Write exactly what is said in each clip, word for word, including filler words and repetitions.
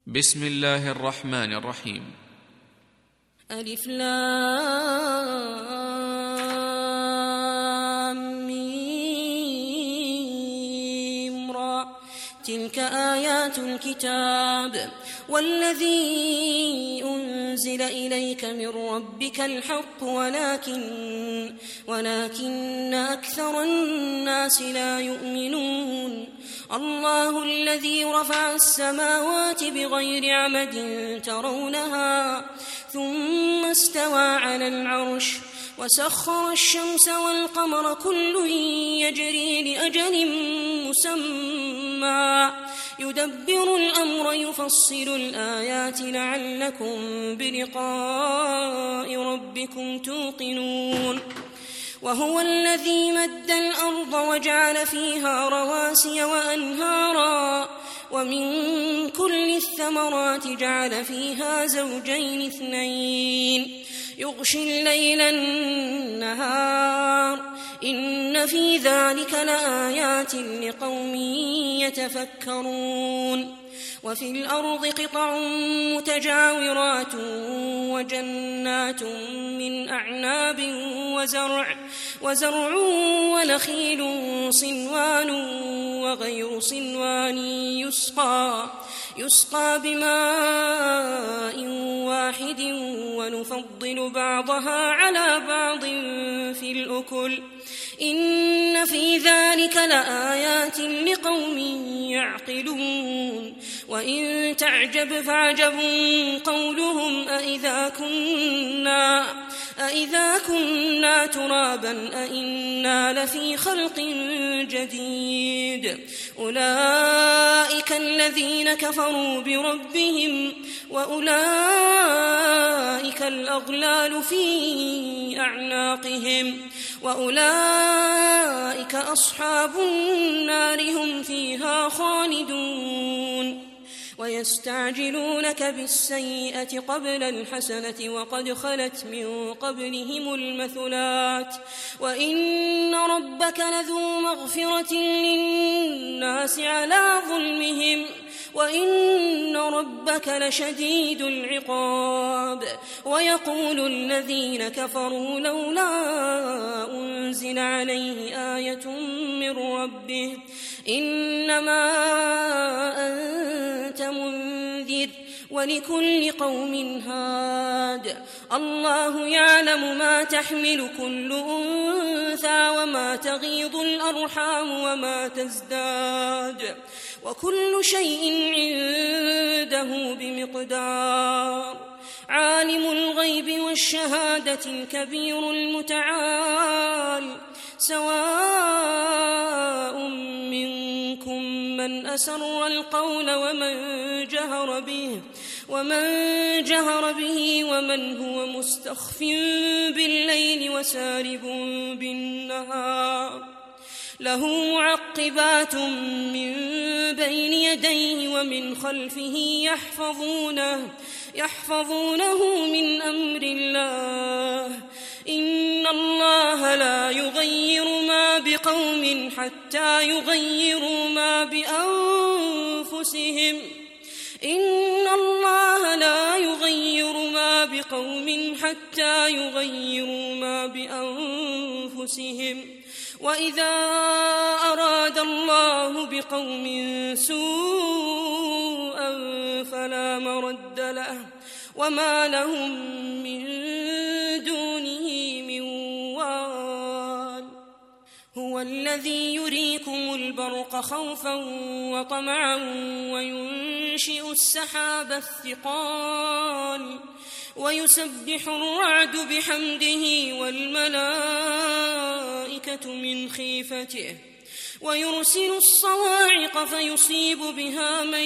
بسم الله الرحمن الرحيم. ألف لام ميم را تلك آيات الكتاب والذي أنزل إليك من ربك الحق ولكن ولكن أكثر الناس لا يؤمنون. الله الذي رفع السماوات بغير عمد ترونها ثم استوى على العرش وسخر الشمس والقمر كل يجري لأجل مسمى يدبر الأمر يفصل الآيات لعلكم بلقاء ربكم توقنون. وهو الذي مد الأرض وجعل فيها رواسي وأنهارا ومن كل الثمرات جعل فيها زوجين اثنين يغشي الليل النهار إن في ذلك لآيات لقوم يتفكرون. وفي الأرض قطع متجاورات وجنات من أعناب وزرع وزرع ونخيل صنوان وغير صنوان يسقى يسقى بماء واحد ونفضل بعضها على بعض في الأكل إن في ذلك لآيات لقوم يعقلون. وإن تعجب فعجب قولهم أإذا كنا أإذا كنا ترابا أإنا لفي خلق جديد أولئك الذين كفروا بربهم وأولئك الأغلال في أعناقهم وأولئك أصحاب النار هم فيها خالدون. ويستعجلونك بالسيئة قبل الحسنة وقد خلت من قبلهم المثلات وإن ربك لذو مغفرة للناس على ظلمهم وإن ربك لشديد العقاب. ويقول الذين كفروا لولا أنزل عليه آية من ربه إنما أنت منذر ولكل قوم هاد الله يعلم ما تحمل كل أنثى وما تغيض الأرحام وما تزداد وكل شيء عنده بمقدار. عالم الغيب والشهادة الكبير المتعال سواء منكم من أسر القول ومن جهر به ومن جهر به ومن هو مستخف بالليل وسارب بالنهار له معقبات من بين يديه ومن خلفه يحفظونه يحفظونه من أمر الله إن الله لا يغير ما بقوم حتى يغيروا ما بأنفسهم إن الله لا يغير ما بقوم حتى يغيروا ما بأنفسهم وإذا أراد الله بقوم سوءا فلا مرد له وما لهم من دونه من وال. هو الذي يريكم البرق خوفا وطمعا وينشئ السحاب الثقال ويسبح الرعد بحمده والملائكة من خيفته ويرسل الصواعق فيصيب بها من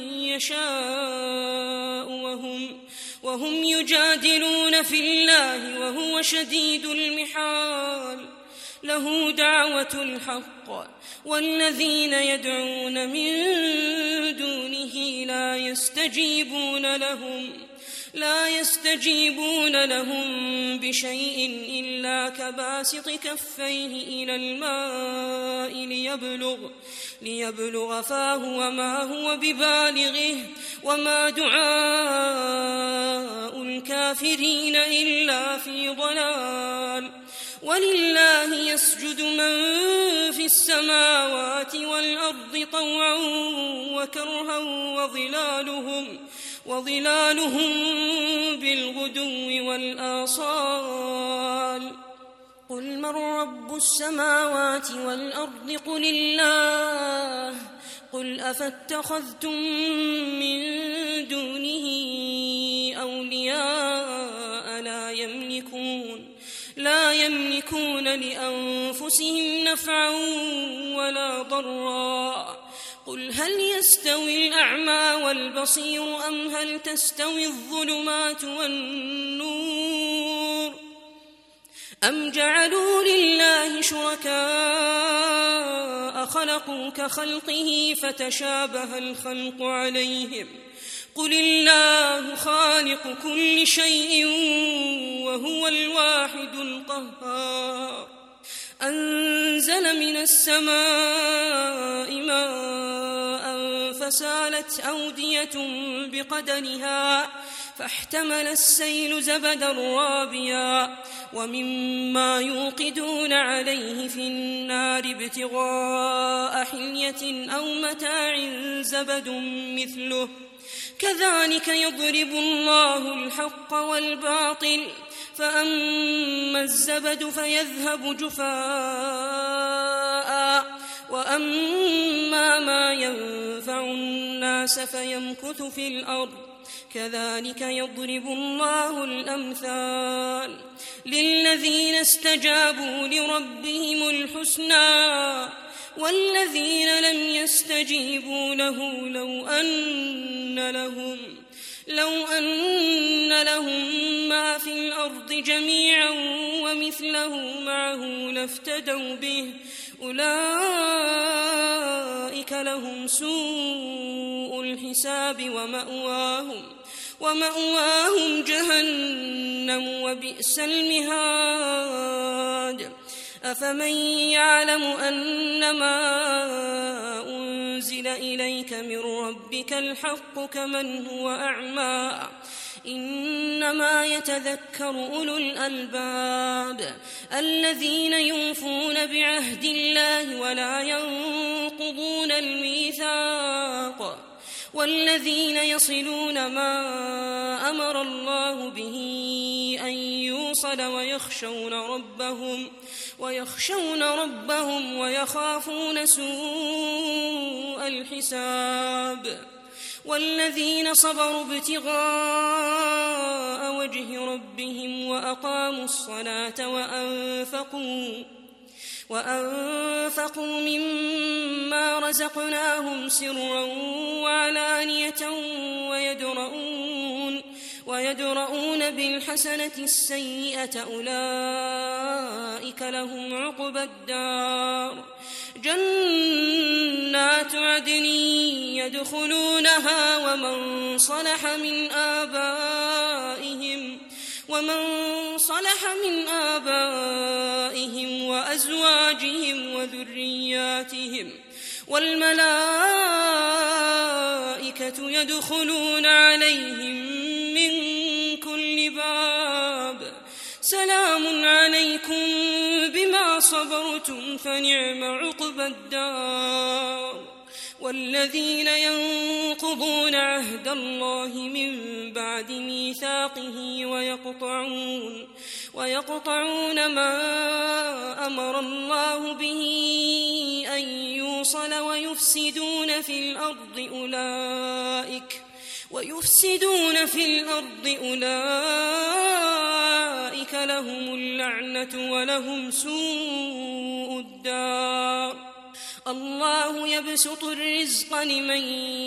يشاء وهم, وهم يجادلون في الله وهو شديد المحال. له دعوة الحق والذين يدعون من دونه لا يستجيبون لهم لا يستجيبون لهم بشيء إلا كباسط كفيه إلى الماء ليبلغ, ليبلغ فاه وما هو ببالغه وما دعاء الكافرين إلا في ضلال ولله يسجد من في السماوات والأرض طوعا وكرها وظلالهم, وظلالهم بالغدو والآصال قل من رب السماوات والأرض قل الله قل أفاتخذتم من دونه أولياء لا يملكون لا يملكون لأنفسهم نفعا ولا ضرا قل هل يستوي الأعمى والبصير أم هل تستوي الظلمات والنور أم جعلوا لله شركاء خلقوا كخلقه فتشابه الخلق عليهم قل الله خالق كل شيء وهو الواحد القهار أنزل من السماء ماء فسالت أودية بقدرها فاحتمل السيل زبدا رابيا ومما يوقدون عليه في النار ابتغاء حلية أو متاع زبد مثله كذلك يضرب الله الحق والباطل فأما الزبد فيذهب جفاء وأما ما ينفع الناس فيمكث في الأرض كذلك يضرب الله الأمثال للذين استجابوا لربهم الحسنى والذين لم يستجيبوا له لو أن لهم لو أن لهم ما في الأرض جميعا ومثله معه لافتدوا به أولئك لهم سوء الحساب ومأواهم ومأواهم جهنم وبئس المهاد أفمن يعلم أنما أنزل إليك من ربك الحق كمن هو أعمى إنما يتذكر أولو الألباب الذين يوفون بعهد الله ولا ينقضون الميثاق والذين يصلون ما أمر الله به أن يوصل ويخشون ربهم ويخشون ربهم ويخافون سوء الحساب والذين صبروا ابتغاء وجه ربهم وأقاموا الصلاة وأنفقوا وأنفقوا مما رزقناهم سرا وعلانية ويدرؤون ويدرؤون بالحسنة السيئة أولئك لهم عقبى الدار جنات عدن يدخلونها ومن صلح من آبائهم ومن صلح من آبائهم وأزواجهم وذرياتهم والملائكة يدخلون عليهم من كل باب سلام عليكم بما صبرتم فنعم عقبى الدار والذين ينقضون عهد الله من بعد ميثاقه ويقطعون ويقطعون ما أمر الله به أن يوصل ويفسدون في الأرض أولئك ويفسدون في الأرض أولئك لهم اللعنة ولهم سوء الدار الله يبسط الرزق لمن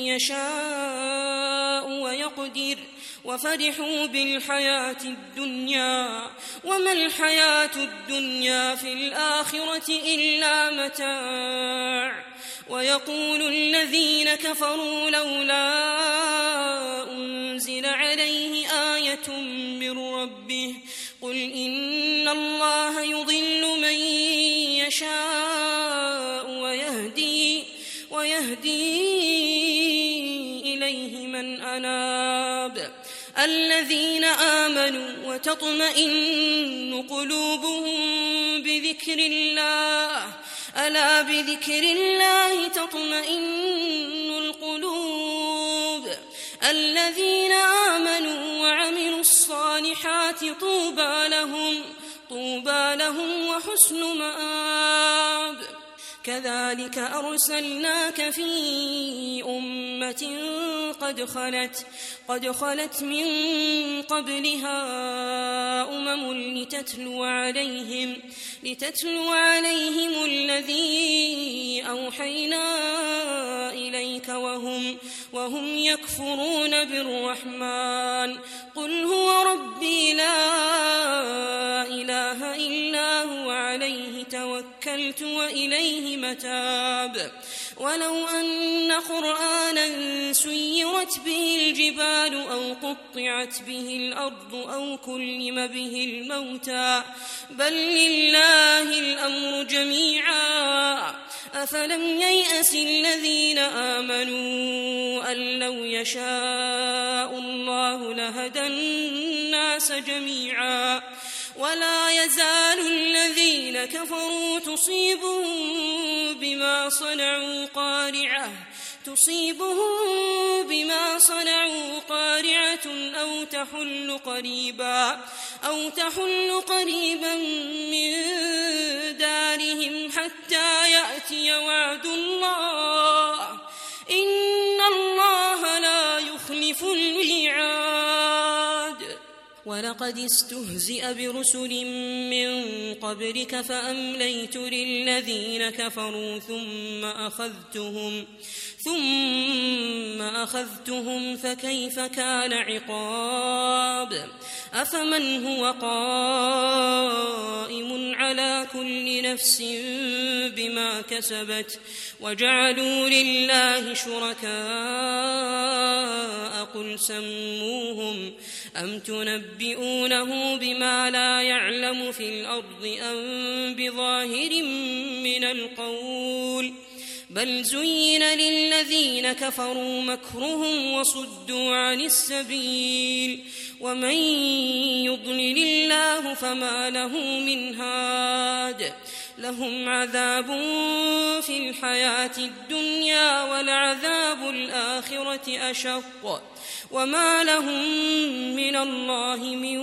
يشاء ويقدر وفرحوا بالحياة الدنيا وما الحياة الدنيا في الآخرة إلا متاع ويقول الذين كفروا لولا أنزل عليه آية من ربه قل إن الله يضل من يشاء ويهدي, ويهدي إليه إليه من أناب الذين آمنوا وتطمئن قلوبهم بذكر الله ألا بذكر الله تطمئن القلوب الذين آمنوا وعملوا الصالحات طوبى لهم طوبى لهم وحسن مآب كذلك أرسلناك في أمة قد خلت قد خلت من قبلها أمم لتتلو عليهم لتتلو عليهم الذي أوحينا إليك وهم وهم يكفرون بالرحمن قل هو ربي لا إله إلا هو عليه توكلت وإليه متاب ولو أن قرآنا سيرت به الجبال أو قطعت به الأرض أو كلم به الموتى بل لله الأمر جميعا أفلم ييأس الذين آمنوا أن لو يشاء الله لهدى الناس جميعا ولا يزال الذين كفروا تصيبهم بما صنعوا قارعة تصيبهم بما صنعوا قارعة أو تحل قريبا أو تحل قريبا من دارهم حتى يأتي وعد الله إن الله لا يخلف الميعاد ولقد استهزئ برسل من قبلك فأمليت للذين كفروا ثم أخذتهم ثم أخذتهم فكيف كان عقاب أفمن هو قائم على كل نفس بما كسبت وجعلوا لله شركاء قل سموهم أم تنبئونه بما لا يعلم في الأرض أم بظاهر من القول بل زين للذين كفروا مكرهم وصدوا عن السبيل ومن يضلل الله فما له من هاد لهم عذاب في الحياة الدنيا ولعذاب الآخرة أشق وما لهم من الله من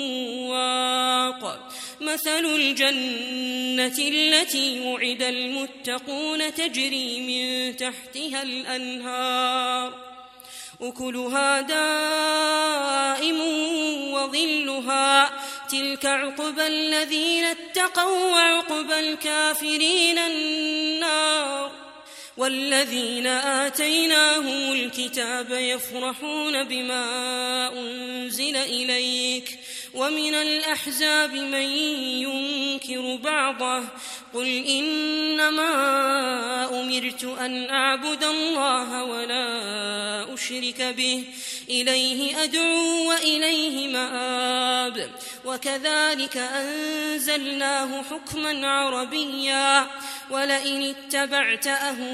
واق مثل الجنة التي وعد المتقون تجري من تحتها الأنهار أكلها دائم وظلها تلك عقبى الذين اتقوا وعقبى الكافرين النار والذين آتيناهم الكتاب يفرحون بما أنزل إليك ومن الأحزاب من ينكر بعضه قل إنما أمرت أن أعبد الله ولا أشرك به إليه أدعو وإليه مآب وكذلك أنزلناه حكما عربيا ولئن اتبعت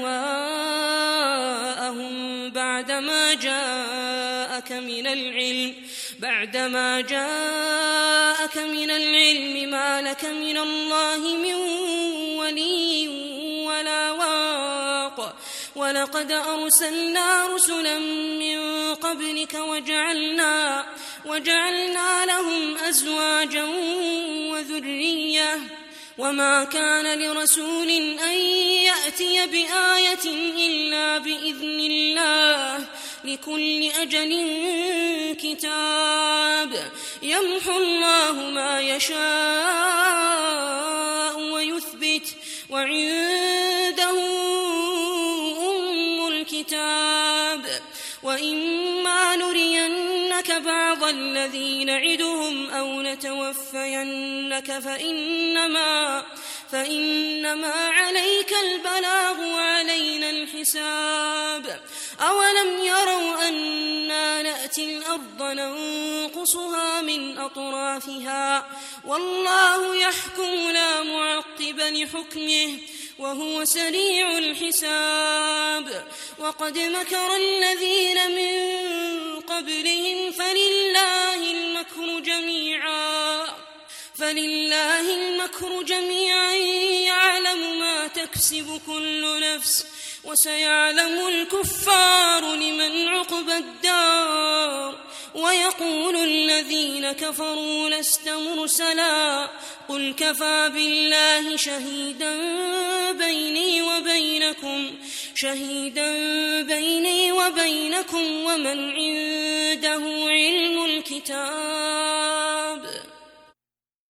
أهواءهم بعدما جاءك من العلم بعدما جاءك من العلم ما لك من الله من ولي ولا واق ولقد أرسلنا رسلا من قبلك وجعلنا وجعلنا لهم أزواجا وذرية وما كان لرسول أن يأتي بآية إلا بإذن الله لكل أجل كتاب يمحو الله ما يشاء ويثبت وعنده أم الكتاب وإما نرينك بعض الذي نعدهم أو نتوفينك فإنما فإنما عليك البلاغ وعلينا الحساب أولم يروا أنا نأتي الأرض ننقصها من أطرافها والله يحكم لا معقب لحكمه وهو سريع الحساب وقد مكر الذين من قبلهم فلله المكر جميعا فلله المكر جميعا يعلم ما تكسب كل نفس وسيعلم الكفار لمن عقبى الدار ويقول الذين كفروا لست مرسلا قل كفى بالله شهيدا بيني وبينكم شهيدا بيني وبينكم ومن عنده علم الكتاب